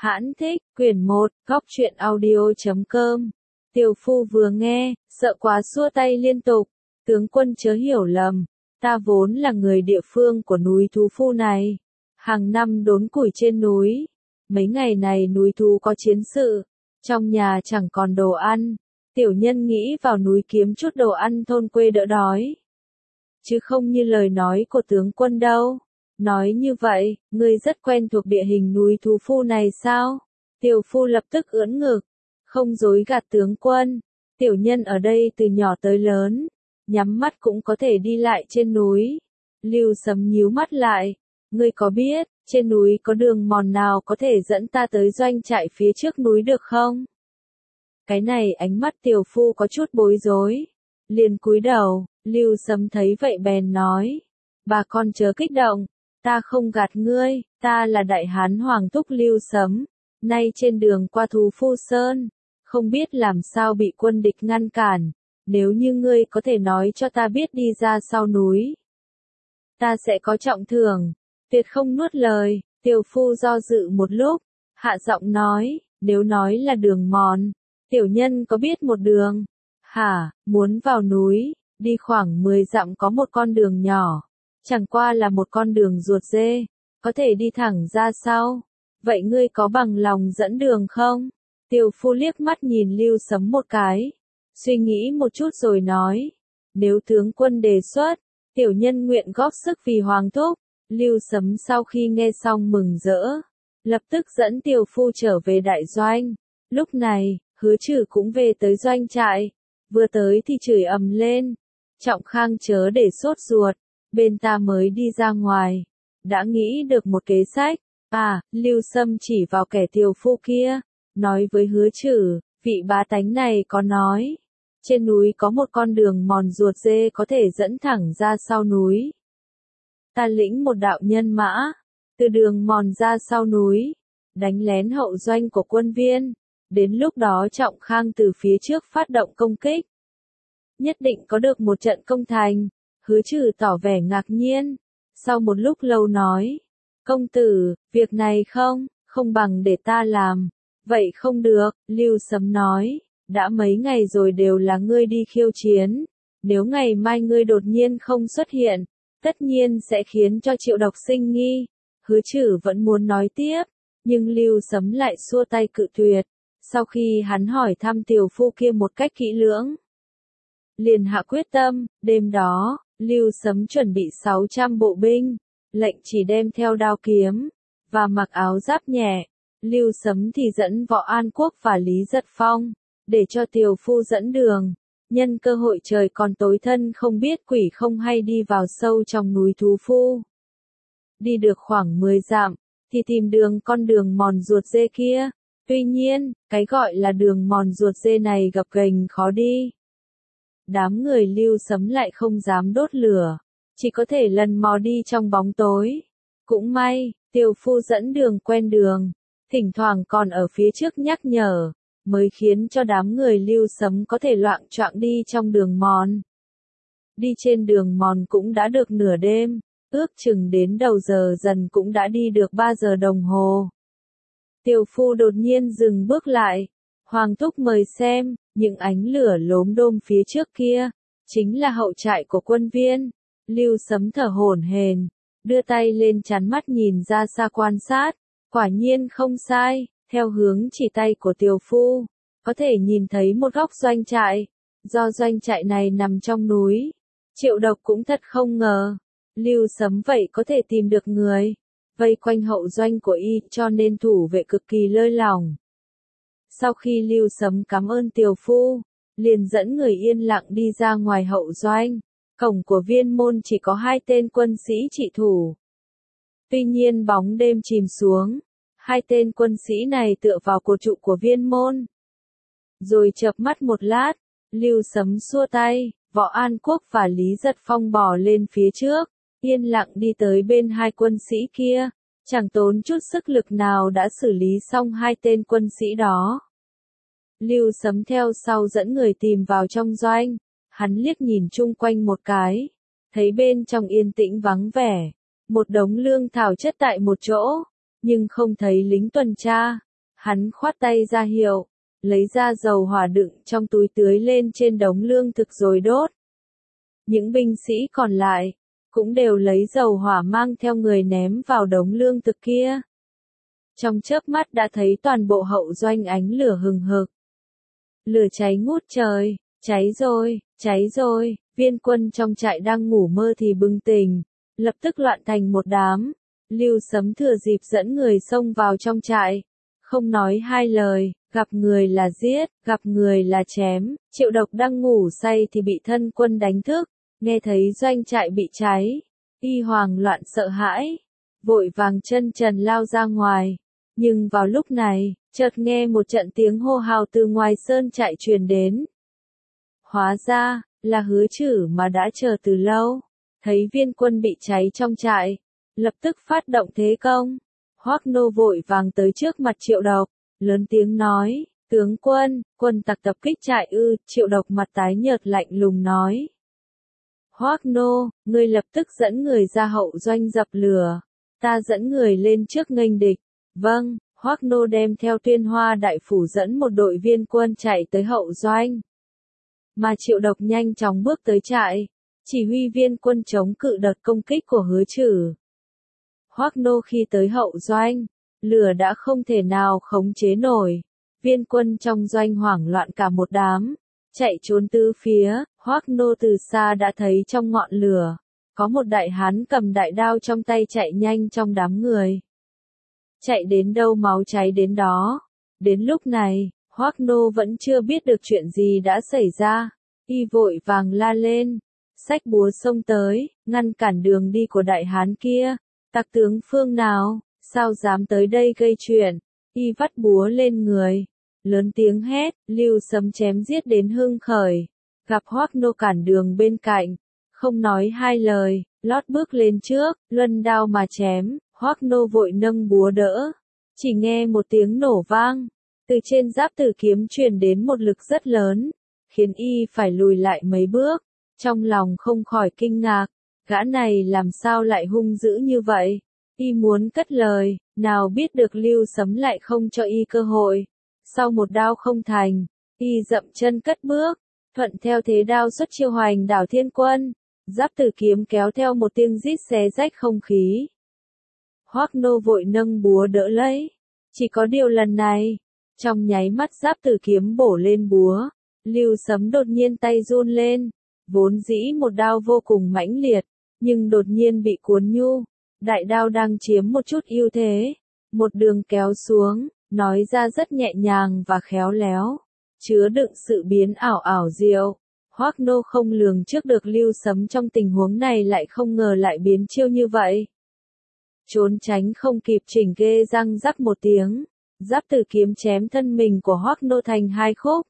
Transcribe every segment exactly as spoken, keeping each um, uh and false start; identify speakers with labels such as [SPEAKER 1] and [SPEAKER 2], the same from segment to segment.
[SPEAKER 1] Hãn thích, quyển một, góc truyện audio chấm com. Tiểu Phu vừa nghe, sợ quá xua tay liên tục. Tướng quân chớ hiểu lầm, ta vốn là người địa phương của núi thú Phu này. Hàng năm đốn củi trên núi. Mấy ngày này núi thú có chiến sự, trong nhà chẳng còn đồ ăn. Tiểu nhân nghĩ vào núi kiếm chút đồ ăn thôn quê đỡ đói. Chứ không như lời nói của tướng quân đâu. Nói như vậy, ngươi rất quen thuộc địa hình núi thú Phu này sao? Tiểu Phu lập tức ưỡn ngực, không dối gạt tướng quân. Tiểu nhân ở đây từ nhỏ tới lớn, nhắm mắt cũng có thể đi lại trên núi. Lưu Sấm nhíu mắt lại, ngươi có biết, trên núi có đường mòn nào có thể dẫn ta tới doanh trại phía trước núi được không? Cái này ánh mắt Tiểu Phu có chút bối rối, liền cúi đầu. Lưu Sấm thấy vậy bèn nói, bà con chớ kích động, ta không gạt ngươi, ta là đại hán Hoàng Thúc Lưu Sấm, nay trên đường qua thú Phu Sơn, không biết làm sao bị quân địch ngăn cản, nếu như ngươi có thể nói cho ta biết đi ra sau núi, ta sẽ có trọng thưởng. Tuyệt không nuốt lời. Tiểu Phu do dự một lúc, hạ giọng nói, nếu nói là đường mòn, tiểu nhân có biết một đường. Hả, muốn vào núi, đi khoảng mười dặm có một con đường nhỏ, chẳng qua là một con đường ruột dê, có thể đi thẳng ra sau. Vậy ngươi có bằng lòng dẫn đường không? Tiểu Phu liếc mắt nhìn Lưu Sấm một cái, suy nghĩ một chút rồi nói, nếu tướng quân đề xuất, tiểu nhân nguyện góp sức vì Hoàng Thúc. Lưu Sấm sau khi nghe xong mừng rỡ, lập tức dẫn Tiểu Phu trở về đại doanh. Lúc này, Hứa Trừ cũng về tới doanh trại, vừa tới thì chửi ầm lên, Trọng Khang chớ để sốt ruột, bên ta mới đi ra ngoài, đã nghĩ được một kế sách. À, Lưu Sâm chỉ vào kẻ Tiểu Phu kia, nói với Hứa Trừ, vị bá tánh này có nói, trên núi có một con đường mòn ruột dê có thể dẫn thẳng ra sau núi. Ta lĩnh một đạo nhân mã, từ đường mòn ra sau núi, đánh lén hậu doanh của quân viên, đến lúc đó Trọng Khang từ phía trước phát động công kích, nhất định có được một trận công thành. Hứa Trừ tỏ vẻ ngạc nhiên, sau một lúc lâu nói, công tử, việc này không, không bằng để ta làm. Vậy không được, Lưu Sấm nói, đã mấy ngày rồi đều là ngươi đi khiêu chiến, nếu ngày mai ngươi đột nhiên không xuất hiện, tất nhiên sẽ khiến cho Triệu Độc sinh nghi. Hứa Trừ vẫn muốn nói tiếp, nhưng Lưu Sấm lại xua tay cự tuyệt, sau khi hắn hỏi thăm Tiểu Phu kia một cách kỹ lưỡng, liền hạ quyết tâm. Đêm đó, Lưu Sấm chuẩn bị sáu trăm bộ binh, lệnh chỉ đem theo đao kiếm, và mặc áo giáp nhẹ. Lưu Sấm thì dẫn Võ An Quốc và Lý Giật Phong, để cho Tiểu Phu dẫn đường. Nhân cơ hội trời còn tối thân không biết quỷ không hay đi vào sâu trong núi thú Phu. Đi được khoảng mười dặm, thì tìm đường con đường mòn ruột dê kia. Tuy nhiên, cái gọi là đường mòn ruột dê này gập ghềnh khó đi. Đám người Lưu Sấm lại không dám đốt lửa, chỉ có thể lần mò đi trong bóng tối. Cũng may, Tiểu Phu dẫn đường quen đường, thỉnh thoảng còn ở phía trước nhắc nhở, mới khiến cho đám người Lưu Sấm có thể loạng choạng đi trong đường mòn. Đi trên đường mòn cũng đã được nửa đêm, ước chừng đến đầu giờ dần cũng đã đi được ba giờ đồng hồ. Tiểu Phu đột nhiên dừng bước lại, Hoàng Thúc mời xem, những ánh lửa lốm đốm phía trước kia, chính là hậu trại của quân viên. Lưu Sấm thở hổn hển, đưa tay lên chắn mắt nhìn ra xa quan sát, quả nhiên không sai, theo hướng chỉ tay của Tiểu Phu, có thể nhìn thấy một góc doanh trại, do doanh trại này nằm trong núi. Triệu Độc cũng thật không ngờ, Lưu Sấm vậy có thể tìm được người, vây quanh hậu doanh của y cho nên thủ vệ cực kỳ lơi lỏng. Sau khi Lưu Sấm cảm ơn Tiểu Phu, liền dẫn người yên lặng đi ra ngoài hậu doanh, cổng của viên môn chỉ có hai tên quân sĩ trị thủ. Tuy nhiên bóng đêm chìm xuống, hai tên quân sĩ này tựa vào cột trụ của viên môn. Rồi chợp mắt một lát, Lưu Sấm xua tay, Võ An Quốc và Lý Giật Phong bò lên phía trước, yên lặng đi tới bên hai quân sĩ kia, chẳng tốn chút sức lực nào đã xử lý xong hai tên quân sĩ đó. Lưu Sấm theo sau dẫn người tìm vào trong doanh, hắn liếc nhìn chung quanh một cái, thấy bên trong yên tĩnh vắng vẻ, một đống lương thảo chất tại một chỗ, nhưng không thấy lính tuần tra, Hắn khoát tay ra hiệu, lấy ra dầu hỏa đựng trong túi tưới lên trên đống lương thực rồi đốt. Những binh sĩ còn lại, cũng đều lấy dầu hỏa mang theo người ném vào đống lương thực kia. Trong chớp mắt đã thấy toàn bộ hậu doanh ánh lửa hừng hực. Lửa cháy ngút trời, cháy rồi, cháy rồi, viên quân trong trại đang ngủ mơ thì bừng tỉnh, lập tức loạn thành một đám. Lưu Sấm thừa dịp dẫn người xông vào trong trại, không nói hai lời, gặp người là giết, gặp người là chém. Triệu Độc đang ngủ say thì bị thân quân đánh thức, nghe thấy doanh trại bị cháy, y hoảng loạn sợ hãi, vội vàng chân trần lao ra ngoài. Nhưng vào lúc này, chợt nghe một trận tiếng hô hào từ ngoài sơn trại truyền đến. Hóa ra, là Hứa Trử mà đã chờ từ lâu, thấy viên quân bị cháy trong trại, lập tức phát động thế công. Hoắc Nô vội vàng tới trước mặt Triệu Độc, lớn tiếng nói, tướng quân, quân tặc tập kích trại ư. Triệu Độc mặt tái nhợt lạnh lùng nói. Hoắc Nô, ngươi lập tức dẫn người ra hậu doanh dập lửa, ta dẫn người lên trước nghênh địch. Vâng, Hoắc Nô đem theo Tuyên Hoa đại phủ dẫn một đội viên quân chạy tới hậu doanh. Mà Triệu Độc nhanh chóng bước tới trại, chỉ huy viên quân chống cự đợt công kích của Hứa Trử. Hoắc Nô khi tới hậu doanh, lửa đã không thể nào khống chế nổi, viên quân trong doanh hoảng loạn cả một đám, chạy trốn tứ phía. Hoắc Nô từ xa đã thấy trong ngọn lửa, có một đại hán cầm đại đao trong tay chạy nhanh trong đám người. Chạy đến đâu máu cháy đến đó. Đến lúc này, Hoắc Nô vẫn chưa biết được chuyện gì đã xảy ra, y vội vàng la lên, xách búa xông tới, ngăn cản đường đi của đại hán kia. Tặc tướng phương nào, sao dám tới đây gây chuyện? Y vắt búa lên người, lớn tiếng hét. Lưu Sấm chém giết đến hưng khởi, gặp Hoắc Nô cản đường bên cạnh, không nói hai lời, lót bước lên trước, luân đao mà chém. Hoắc Nô vội nâng búa đỡ, chỉ nghe một tiếng nổ vang, từ trên giáp tử kiếm truyền đến một lực rất lớn, khiến y phải lùi lại mấy bước, trong lòng không khỏi kinh ngạc, gã này làm sao lại hung dữ như vậy. Y muốn cất lời, nào biết được Lưu Sấm lại không cho y cơ hội. Sau một đao không thành, y dậm chân cất bước, thuận theo thế đao xuất chiêu hoành đảo thiên quân, giáp tử kiếm kéo theo một tiếng rít xé rách không khí. Hoắc Nô vội nâng búa đỡ lấy, chỉ có điều lần này, trong nháy mắt giáp tử kiếm bổ lên búa, Lưu Sấm đột nhiên tay run lên, vốn dĩ một đao vô cùng mãnh liệt, nhưng đột nhiên bị cuốn nhu, đại đao đang chiếm một chút ưu thế, một đường kéo xuống, nói ra rất nhẹ nhàng và khéo léo, chứa đựng sự biến ảo ảo diệu. Hoắc Nô không lường trước được Lưu Sấm trong tình huống này lại không ngờ lại biến chiêu như vậy. Trốn tránh không kịp chỉnh ghê răng rắc một tiếng, giáp tử kiếm chém thân mình của Hoắc Nô thành hai khúc.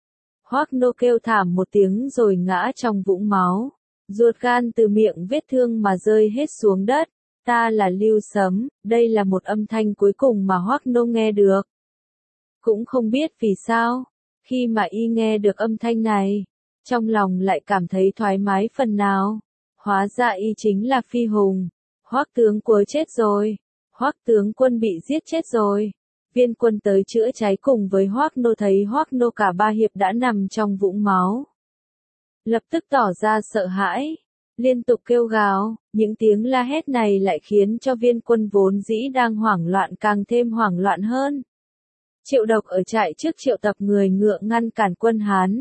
[SPEAKER 1] Hoắc Nô kêu thảm một tiếng rồi ngã trong vũng máu, ruột gan từ miệng vết thương mà rơi hết xuống đất. Ta là Lưu Sấm, đây là một âm thanh cuối cùng mà Hoắc Nô nghe được. Cũng không biết vì sao, khi mà y nghe được âm thanh này, trong lòng lại cảm thấy thoải mái phần nào. Hóa ra y chính là Phi Hùng. Hoắc tướng quân chết rồi, Hoắc tướng quân bị giết chết rồi. Viên quân tới chữa cháy cùng với Hoắc Nô thấy Hoắc Nô cả ba hiệp đã nằm trong vũng máu, lập tức tỏ ra sợ hãi, liên tục kêu gào. Những tiếng la hét này lại khiến cho viên quân vốn dĩ đang hoảng loạn càng thêm hoảng loạn hơn. Triệu Độc ở trại trước triệu tập người ngựa ngăn cản quân Hán.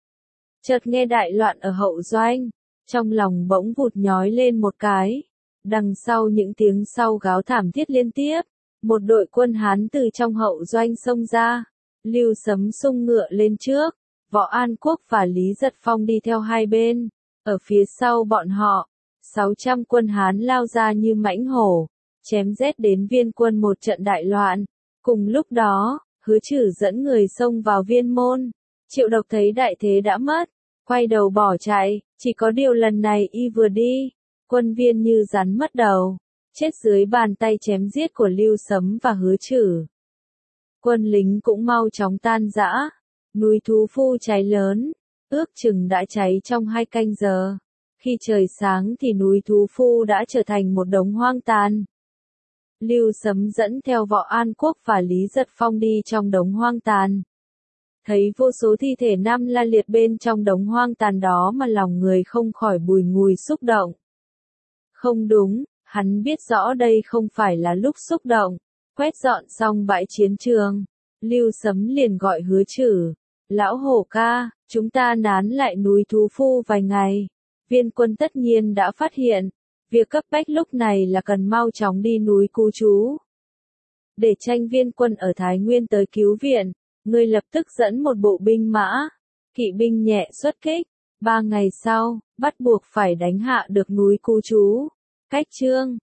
[SPEAKER 1] Chợt nghe đại loạn ở hậu doanh, trong lòng bỗng vụt nhói lên một cái. Đằng sau những tiếng sau gào thảm thiết liên tiếp, một đội quân Hán từ trong hậu doanh xông ra. Lưu Sấm xung ngựa lên trước, Võ An Quốc và Lý Giật Phong đi theo hai bên. Ở phía sau bọn họ, sáu trăm quân Hán lao ra như mãnh hổ, chém giết đến viên quân một trận đại loạn. Cùng lúc đó, Hứa Trử dẫn người xông vào viên môn. Triệu Độc thấy đại thế đã mất, quay đầu bỏ chạy, chỉ có điều lần này y vừa đi, quân viên như rắn mất đầu, chết dưới bàn tay chém giết của Lưu Sấm và Hứa Trử. Quân lính cũng mau chóng tan rã, núi Thú Phu cháy lớn, ước chừng đã cháy trong hai canh giờ. Khi trời sáng thì núi Thú Phu đã trở thành một đống hoang tàn. Lưu Sấm dẫn theo Võ An Quốc và Lý Giật Phong đi trong đống hoang tàn. Thấy vô số thi thể nam la liệt bên trong đống hoang tàn đó mà lòng người không khỏi bùi ngùi xúc động. Không đúng, hắn biết rõ đây không phải là lúc xúc động. Quét dọn xong bãi chiến trường, Lưu Sấm liền gọi Hứa Trử. Lão Hổ ca, chúng ta nán lại núi Thú Phu vài ngày. Viên quân tất nhiên đã phát hiện. Việc cấp bách lúc này là cần mau chóng đi núi Cú Chú. Để tranh viên quân ở Thái Nguyên tới cứu viện, ngươi lập tức dẫn một bộ binh mã, kỵ binh nhẹ xuất kích. Ba ngày sau, bắt buộc phải đánh hạ được núi Cú Chú. Cách chương